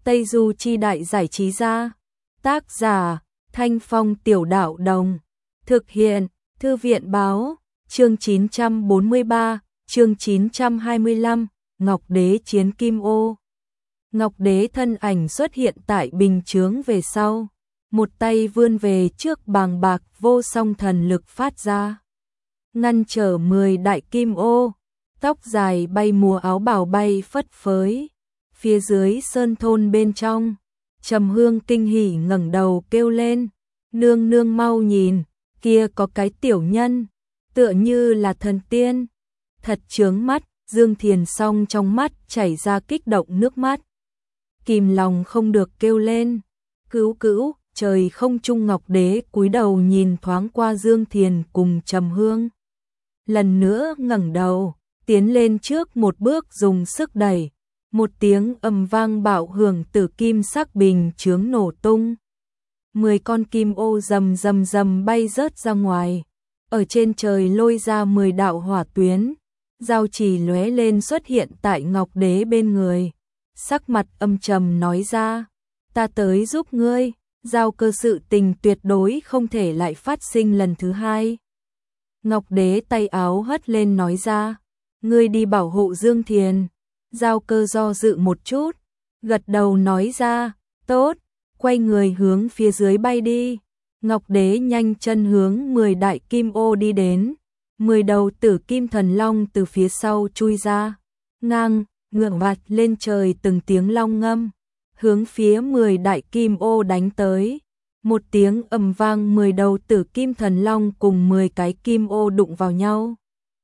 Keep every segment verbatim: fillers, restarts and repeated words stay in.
Tây Du Chi Đại Giải Trí Gia. Tác giả Thanh Phong Tiểu Đạo Đồng. Thực hiện Thư viện Báo. Chương chín trăm bốn mươi ba, chương chín trăm hai mươi lăm, Ngọc Đế chiến Kim Ô. Ngọc Đế thân ảnh xuất hiện tại bình chướng về sau, một tay vươn về trước, bàng bạc vô song thần lực phát ra, ngăn trở mười đại kim ô, tóc dài bay mùa, áo bào bay phất phới. Phía dưới sơn thôn bên trong, Trầm Hương kinh hỉ ngẩng đầu kêu lên, nương nương mau nhìn, kia có cái tiểu nhân, tựa như là thần tiên. Thật chướng mắt. Dương Thiền Song trong mắt chảy ra kích động nước mắt, kìm lòng không được kêu lên, cứu cứu. Trời không trung, Ngọc Đế cúi đầu nhìn thoáng qua Dương Thiền cùng Trầm Hương, lần nữa ngẩng đầu, tiến lên trước một bước dùng sức đẩy, một tiếng ầm vang bạo hưởng, tử kim sắc bình chướng nổ tung. Mười con kim ô rầm rầm rầm bay rớt ra ngoài, ở trên trời lôi ra mười đạo hỏa tuyến, giao chỉ lóe lên xuất hiện tại Ngọc Đế bên người, sắc mặt âm trầm nói ra, ta tới giúp ngươi. Giao cơ, sự tình tuyệt đối không thể lại phát sinh lần thứ hai. Ngọc Đế tay áo hất lên nói ra, ngươi đi bảo hộ Dương Thiền. Giao cơ do dự một chút, gật đầu nói ra, tốt, quay người hướng phía dưới bay đi. Ngọc Đế nhanh chân hướng mười đại kim ô đi đến, mười đầu tử kim thần long từ phía sau chui ra, ngang, ngượng vạt lên trời, từng tiếng long ngâm, hướng phía mười đại kim ô đánh tới. Một tiếng ầm vang, mười đầu tử kim thần long cùng mười cái kim ô đụng vào nhau.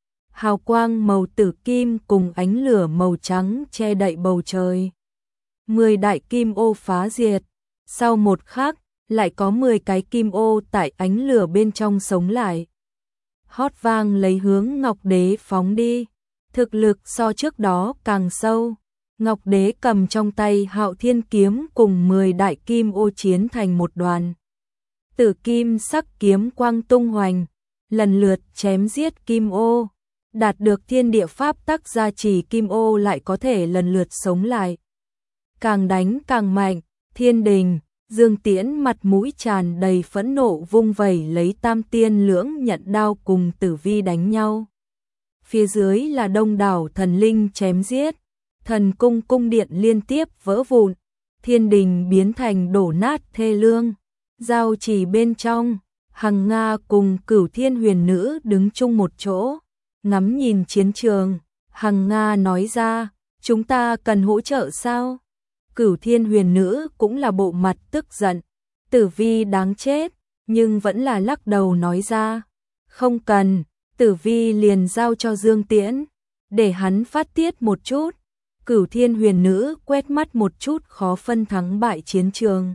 Hào quang màu tử kim cùng ánh lửa màu trắng che đậy bầu trời. Mười đại kim ô phá diệt. Sau một khắc, lại có mười cái kim ô tại ánh lửa bên trong sống lại. Hót vang lấy hướng Ngọc Đế phóng đi. Thực lực so trước đó càng sâu. Ngọc Đế cầm trong tay Hạo Thiên kiếm cùng mười đại kim ô chiến thành một đoàn. Tử kim sắc kiếm quang tung hoành, lần lượt chém giết kim ô. Đạt được thiên địa pháp tắc gia trì, kim ô lại có thể lần lượt sống lại. Càng đánh càng mạnh, Thiên Đình, Dương Tiễn mặt mũi tràn đầy phẫn nộ vung vẩy lấy tam tiên lưỡng nhận đao cùng Tử Vi đánh nhau. Phía dưới là đông đảo thần linh chém giết. Thần cung cung điện liên tiếp vỡ vụn, Thiên Đình biến thành đổ nát thê lương. Giao chỉ bên trong, Hằng Nga cùng Cửu Thiên Huyền Nữ đứng chung một chỗ, ngắm nhìn chiến trường. Hằng Nga nói ra, chúng ta cần hỗ trợ sao? Cửu Thiên Huyền Nữ cũng là bộ mặt tức giận, Tử Vi đáng chết, nhưng vẫn là lắc đầu nói ra, không cần, Tử Vi liền giao cho Dương Tiễn, để hắn phát tiết một chút. Cửu Thiên Huyền Nữ quét mắt một chút khó phân thắng bại chiến trường,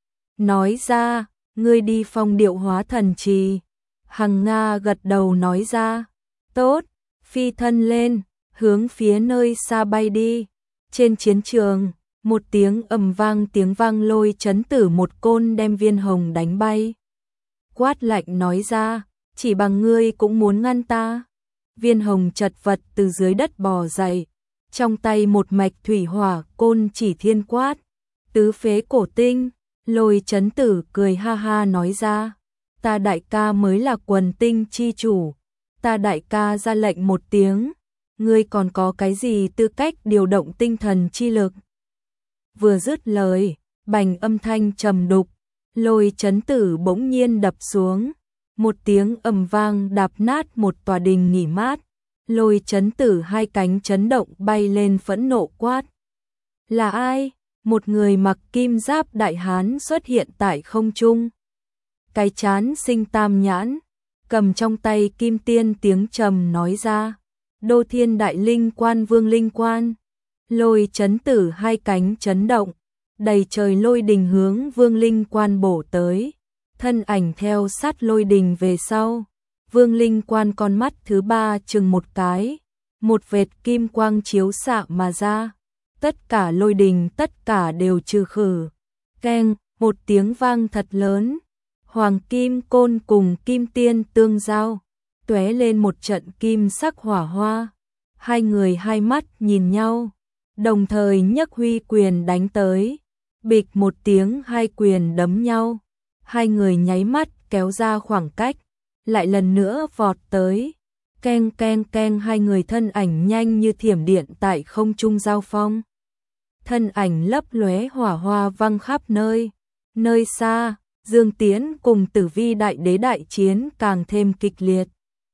nói ra, ngươi đi Phong Điệu Hóa Thần Trì. Hằng Nga gật đầu nói ra, tốt, phi thân lên, hướng phía nơi xa bay đi. Trên chiến trường, một tiếng ầm vang, tiếng vang lôi chấn tử một côn đem Viên Hồng đánh bay. Quát lạnh nói ra, chỉ bằng ngươi cũng muốn ngăn ta? Viên Hồng chật vật từ dưới đất bò dậy, trong tay một mạch thủy hỏa côn chỉ thiên quát, tứ phế cổ tinh. Lôi chấn tử cười ha ha nói ra, ta đại ca mới là quần tinh chi chủ, ta đại ca ra lệnh một tiếng, ngươi còn có cái gì tư cách điều động tinh thần chi lực? Vừa dứt lời, bành âm thanh trầm đục, lôi chấn tử bỗng nhiên đập xuống, một tiếng ầm vang đạp nát một tòa đình nghỉ mát. Lôi chấn tử hai cánh chấn động bay lên, phẫn nộ quát, là ai? Một người mặc kim giáp đại hán xuất hiện tại không trung, cái chán sinh tam nhãn, cầm trong tay kim tiên, tiếng trầm nói ra, Đô Thiên Đại Linh Quan Vương Linh Quan. Lôi chấn tử hai cánh chấn động, đầy trời lôi đình hướng Vương Linh Quan bổ tới, thân ảnh theo sát lôi đình về sau. Vương Linh Quan con mắt thứ ba chừng một cái, một vệt kim quang chiếu xạ mà ra, tất cả lôi đình tất cả đều trừ khử. Keng, một tiếng vang thật lớn, hoàng kim côn cùng kim tiên tương giao, tóe lên một trận kim sắc hỏa hoa. Hai người hai mắt nhìn nhau, đồng thời nhấc huy quyền đánh tới. Bịch một tiếng hai quyền đấm nhau, hai người nháy mắt kéo ra khoảng cách, lại lần nữa vọt tới. Keng keng keng, hai người thân ảnh nhanh như thiểm điện tại không trung giao phong. Thân ảnh lấp lóe, hỏa hoa văng khắp nơi. Nơi xa, Dương Tiễn cùng Tử Vi đại đế đại chiến càng thêm kịch liệt.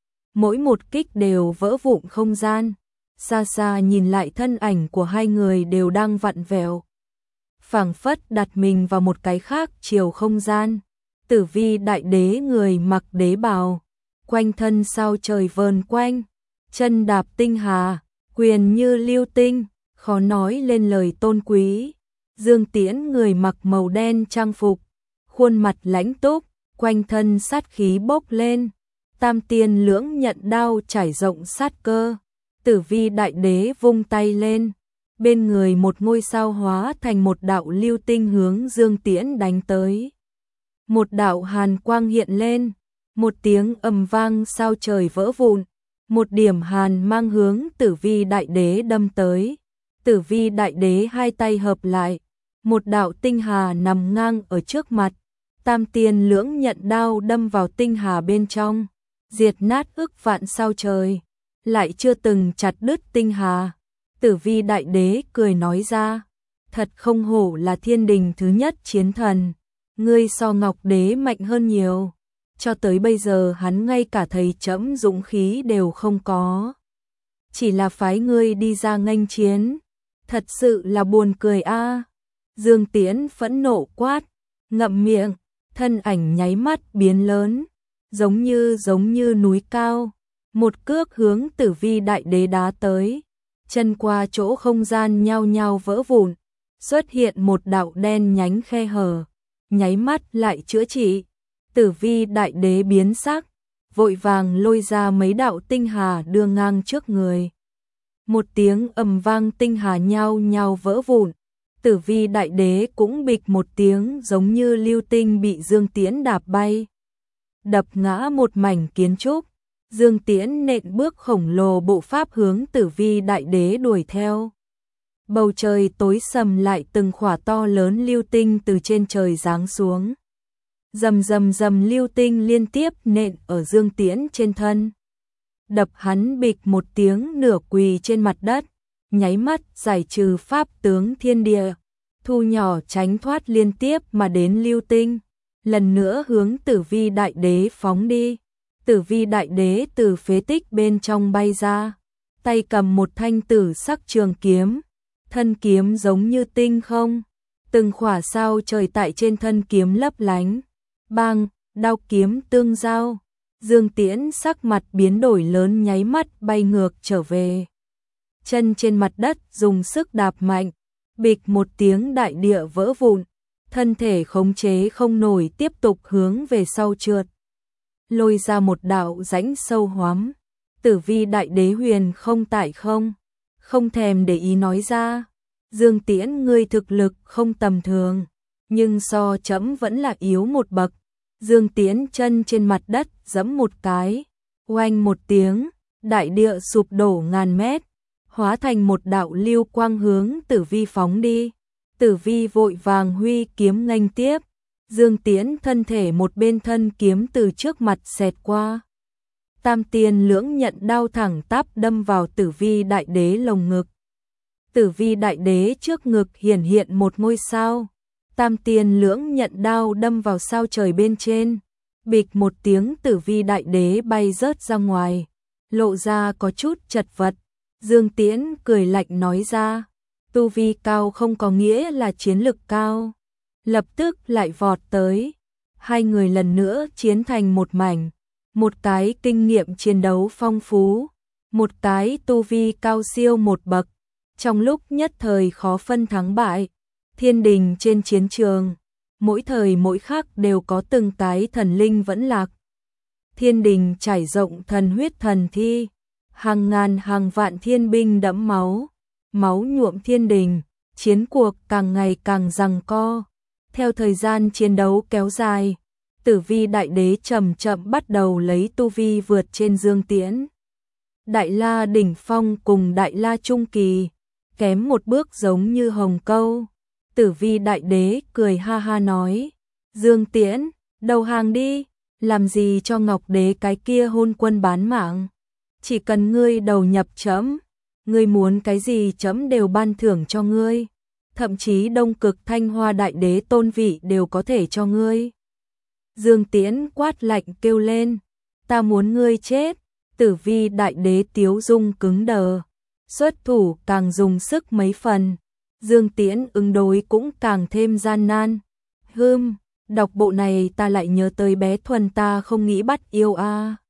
Mỗi một kích đều vỡ vụn không gian. Xa xa nhìn lại, thân ảnh của hai người đều đang vặn vẹo, phảng phất đặt mình vào một cái khác chiều không gian. Tử Vi đại đế người mặc đế bào, quanh thân sao trời vờn quanh, chân đạp tinh hà, quyền như lưu tinh, khó nói lên lời tôn quý. Dương Tiễn người mặc màu đen trang phục, khuôn mặt lãnh túc, quanh thân sát khí bốc lên, tam tiên lưỡng nhận đao trải rộng sát cơ. Tử Vi đại đế vung tay lên, bên người một ngôi sao hóa thành một đạo lưu tinh hướng Dương Tiễn đánh tới. Một đạo hàn quang hiện lên, một tiếng ầm vang, sao trời vỡ vụn, một điểm hàn mang hướng Tử Vi đại đế đâm tới. Tử Vi đại đế hai tay hợp lại, một đạo tinh hà nằm ngang ở trước mặt, tam tiên lưỡng nhận đao đâm vào tinh hà bên trong, diệt nát ức vạn sao trời, lại chưa từng chặt đứt tinh hà. Tử Vi đại đế cười nói ra, thật không hổ là thiên đình thứ nhất chiến thần, ngươi so Ngọc đế mạnh hơn nhiều, cho tới bây giờ hắn ngay cả thầy trẫm dũng khí đều không có, chỉ là phái ngươi đi ra nghênh chiến, thật sự là buồn cười a. À. Dương Tiễn phẫn nộ quát, ngậm miệng, thân ảnh nháy mắt biến lớn, giống như giống như núi cao, một cước hướng Tử Vi đại đế đá tới, chân qua chỗ không gian nhao nhao vỡ vụn, xuất hiện một đạo đen nhánh khe hở, nháy mắt lại chữa trị. Tử Vi đại đế biến sắc, vội vàng lôi ra mấy đạo tinh hà đưa ngang trước người. Một tiếng ầm vang, tinh hà nhao nhao vỡ vụn. Tử Vi đại đế cũng bịch một tiếng, giống như lưu tinh bị Dương Tiễn đạp bay, đập ngã một mảnh kiến trúc. Dương Tiễn nện bước khổng lồ bộ pháp hướng Tử Vi đại đế đuổi theo. Bầu trời tối sầm lại, từng khỏa to lớn lưu tinh từ trên trời giáng xuống. Rầm rầm rầm, lưu tinh liên tiếp nện ở Dương Tiễn trên thân, đập hắn bịch một tiếng nửa quỳ trên mặt đất, nháy mắt giải trừ pháp tướng thiên địa, thu nhỏ tránh thoát liên tiếp mà đến lưu tinh, lần nữa hướng Tử Vi đại đế phóng đi. Tử Vi đại đế từ phế tích bên trong bay ra, tay cầm một thanh tử sắc trường kiếm, thân kiếm giống như tinh không, từng khỏa sao trời tại trên thân kiếm lấp lánh. Bang, đao kiếm tương giao, Dương Tiễn sắc mặt biến đổi lớn, nháy mắt bay ngược trở về. Chân trên mặt đất dùng sức đạp mạnh, bịch một tiếng đại địa vỡ vụn, thân thể khống chế không nổi tiếp tục hướng về sau trượt, lôi ra một đạo rãnh sâu hoắm. Tử Vi đại đế huyền không tại không, không thèm để ý nói ra, Dương Tiễn ngươi thực lực không tầm thường, nhưng so trẫm vẫn là yếu một bậc. Dương Tiễn chân trên mặt đất giẫm một cái, oanh một tiếng, đại địa sụp đổ ngàn mét, hóa thành một đạo lưu quang hướng Tử Vi phóng đi. Tử Vi vội vàng huy kiếm nghênh tiếp, Dương Tiễn thân thể một bên, thân kiếm từ trước mặt xẹt qua. Tam tiên lưỡng nhận đao thẳng tắp đâm vào Tử Vi đại đế lồng ngực. Tử Vi đại đế trước ngực hiển hiện một ngôi sao. Tam tiên lưỡng nhận đao đâm vào sao trời bên trên, bịch một tiếng, Tử Vi đại đế bay rớt ra ngoài, lộ ra có chút chật vật. Dương Tiễn cười lạnh nói ra, tu vi cao không có nghĩa là chiến lực cao. Lập tức lại vọt tới, hai người lần nữa chiến thành một mảnh, một cái kinh nghiệm chiến đấu phong phú, một cái tu vi cao siêu một bậc, trong lúc nhất thời khó phân thắng bại. Thiên đình trên chiến trường, mỗi thời mỗi khắc đều có từng cái thần linh vẫn lạc. Thiên đình trải rộng thần huyết thần thi, hàng ngàn hàng vạn thiên binh đẫm máu, máu nhuộm thiên đình, chiến cuộc càng ngày càng giằng co. Theo thời gian chiến đấu kéo dài, Tử Vi đại đế chậm chậm bắt đầu lấy tu vi vượt trên Dương Tiễn. Đại La đỉnh phong cùng Đại La trung kỳ, kém một bước giống như hồng câu. Tử Vi đại đế cười ha ha nói, Dương Tiễn, đầu hàng đi, làm gì cho Ngọc đế cái kia hôn quân bán mạng. Chỉ cần ngươi đầu nhập trẫm, ngươi muốn cái gì trẫm đều ban thưởng cho ngươi. Thậm chí Đông Cực Thanh Hoa đại đế tôn vị đều có thể cho ngươi. Dương Tiễn quát lạnh kêu lên, ta muốn ngươi chết. Tử Vi đại đế tiếu dung cứng đờ, xuất thủ càng dùng sức mấy phần. Dương Tiễn ứng đối cũng càng thêm gian nan. Hừm, đọc bộ này ta lại nhớ tới bé Thuần ta không nghĩ bắt yêu a. À.